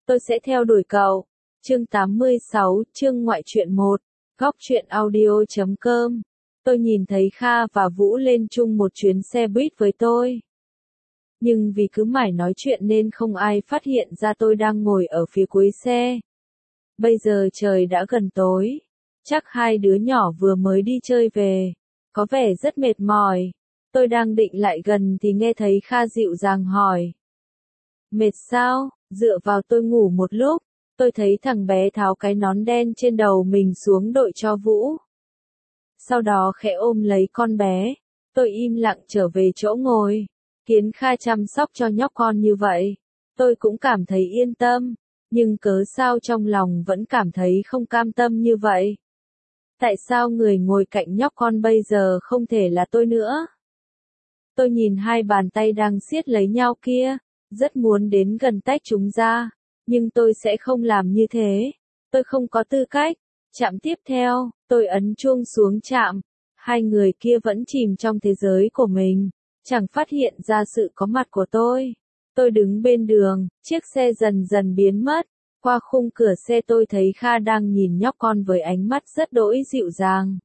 tôi sẽ theo đuổi cậu. Chương 86, chương ngoại truyện 1, góc truyện audio.com. Tôi nhìn thấy Kha và Vũ lên chung một chuyến xe buýt với tôi. Nhưng vì cứ mải nói chuyện nên không ai phát hiện ra tôi đang ngồi ở phía cuối xe. Bây giờ trời đã gần tối. Chắc hai đứa nhỏ vừa mới đi chơi về. Có vẻ rất mệt mỏi. Tôi đang định lại gần thì nghe thấy Kha dịu dàng hỏi. Mệt sao? Dựa vào tôi ngủ một lúc. Tôi thấy thằng bé tháo cái nón đen trên đầu mình xuống đội cho Vũ. Sau đó khẽ ôm lấy con bé. Tôi im lặng trở về chỗ ngồi. Kiến Kha chăm sóc cho nhóc con như vậy. Tôi cũng cảm thấy yên tâm. Nhưng cớ sao trong lòng vẫn cảm thấy không cam tâm như vậy? Tại sao người ngồi cạnh nhóc con bây giờ không thể là tôi nữa? Tôi nhìn hai bàn tay đang siết lấy nhau kia. Rất muốn đến gần tách chúng ra. Nhưng tôi sẽ không làm như thế. Tôi không có tư cách. Chạm tiếp theo, tôi ấn chuông xuống chạm. Hai người kia vẫn chìm trong thế giới của mình. Chẳng phát hiện ra sự có mặt của tôi. Tôi đứng bên đường, chiếc xe dần dần biến mất. Qua khung cửa xe tôi thấy Kha đang nhìn nhóc con với ánh mắt rất đỗi dịu dàng.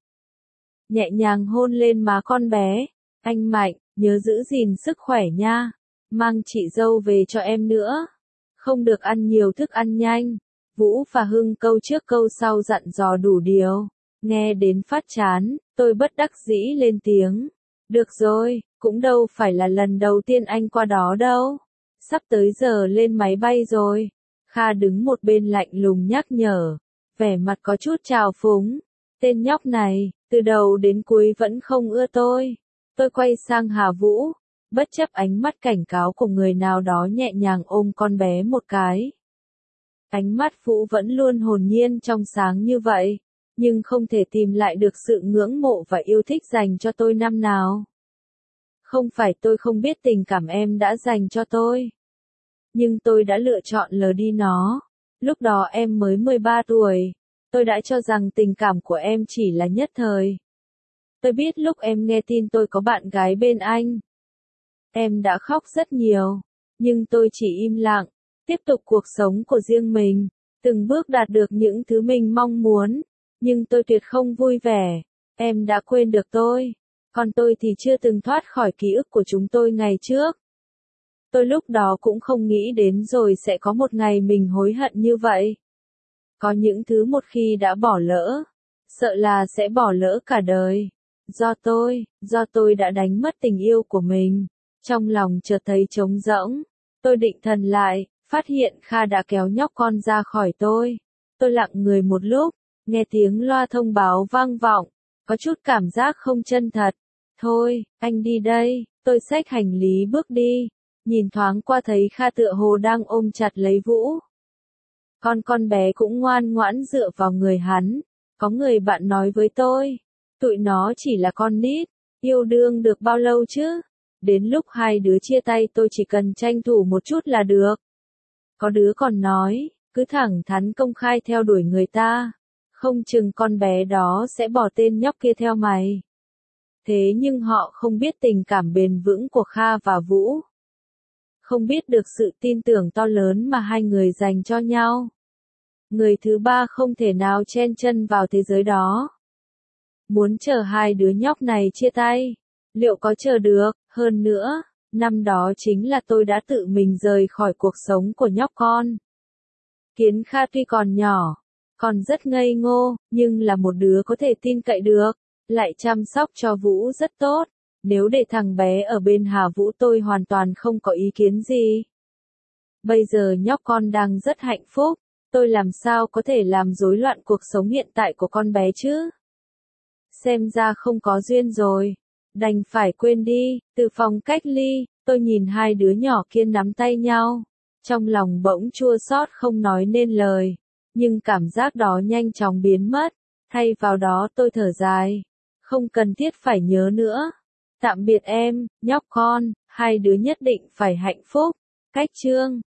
Nhẹ nhàng hôn lên má con bé. Anh Mạnh, nhớ giữ gìn sức khỏe nha. Mang chị dâu về cho em nữa. Không được ăn nhiều thức ăn nhanh. Vũ và Hưng câu trước câu sau dặn dò đủ điều. Nghe đến phát chán, tôi bất đắc dĩ lên tiếng. Được rồi, cũng đâu phải là lần đầu tiên anh qua đó đâu. Sắp tới giờ lên máy bay rồi. Kha đứng một bên lạnh lùng nhắc nhở. Vẻ mặt có chút trào phúng. Tên nhóc này, từ đầu đến cuối vẫn không ưa tôi. Tôi quay sang Hà Vũ. Bất chấp ánh mắt cảnh cáo của người nào đó nhẹ nhàng ôm con bé một cái. Ánh mắt Vũ vẫn luôn hồn nhiên trong sáng như vậy, nhưng không thể tìm lại được sự ngưỡng mộ và yêu thích dành cho tôi năm nào. Không phải tôi không biết tình cảm em đã dành cho tôi. Nhưng tôi đã lựa chọn lờ đi nó. Lúc đó em mới 13 tuổi. Tôi đã cho rằng tình cảm của em chỉ là nhất thời. Tôi biết lúc em nghe tin tôi có bạn gái bên anh. Em đã khóc rất nhiều. Nhưng tôi chỉ im lặng. Tiếp tục cuộc sống của riêng mình. Từng bước đạt được những thứ mình mong muốn. Nhưng tôi tuyệt không vui vẻ. Em đã quên được tôi. Còn tôi thì chưa từng thoát khỏi ký ức của chúng tôi ngày trước. Tôi lúc đó cũng không nghĩ đến rồi sẽ có một ngày mình hối hận như vậy. Có những thứ một khi đã bỏ lỡ, sợ là sẽ bỏ lỡ cả đời. Do tôi đã đánh mất tình yêu của mình. Trong lòng chợt thấy trống rỗng. Tôi định thần lại, phát hiện Kha đã kéo nhóc con ra khỏi tôi. Tôi lặng người một lúc, nghe tiếng loa thông báo vang vọng. Có chút cảm giác không chân thật. Thôi, anh đi đây. Tôi xách hành lý bước đi. Nhìn thoáng qua thấy Kha tựa hồ đang ôm chặt lấy Vũ. Con bé cũng ngoan ngoãn dựa vào người hắn. Có người bạn nói với tôi. Tụi nó chỉ là con nít. Yêu đương được bao lâu chứ? Đến lúc hai đứa chia tay tôi chỉ cần tranh thủ một chút là được. Có đứa còn nói, cứ thẳng thắn công khai theo đuổi người ta. Không chừng con bé đó sẽ bỏ tên nhóc kia theo mày. Thế nhưng họ không biết tình cảm bền vững của Kha và Vũ. Không biết được sự tin tưởng to lớn mà hai người dành cho nhau. Người thứ ba không thể nào chen chân vào thế giới đó. Muốn chờ hai đứa nhóc này chia tay. Liệu có chờ được? Hơn nữa, năm đó chính là tôi đã tự mình rời khỏi cuộc sống của nhóc con. Kiến Kha tuy còn nhỏ, còn rất ngây ngô, nhưng là một đứa có thể tin cậy được, lại chăm sóc cho Vũ rất tốt. Nếu để thằng bé ở bên Hà Vũ tôi hoàn toàn không có ý kiến gì. Bây giờ nhóc con đang rất hạnh phúc, tôi làm sao có thể làm rối loạn cuộc sống hiện tại của con bé chứ? Xem ra không có duyên rồi. Đành phải quên đi. Từ phòng cách ly, tôi nhìn hai đứa nhỏ kia nắm tay nhau. Trong lòng bỗng chua xót không nói nên lời. Nhưng cảm giác đó nhanh chóng biến mất. Thay vào đó tôi thở dài. Không cần thiết phải nhớ nữa. Tạm biệt em, nhóc con, hai đứa nhất định phải hạnh phúc. Cách chương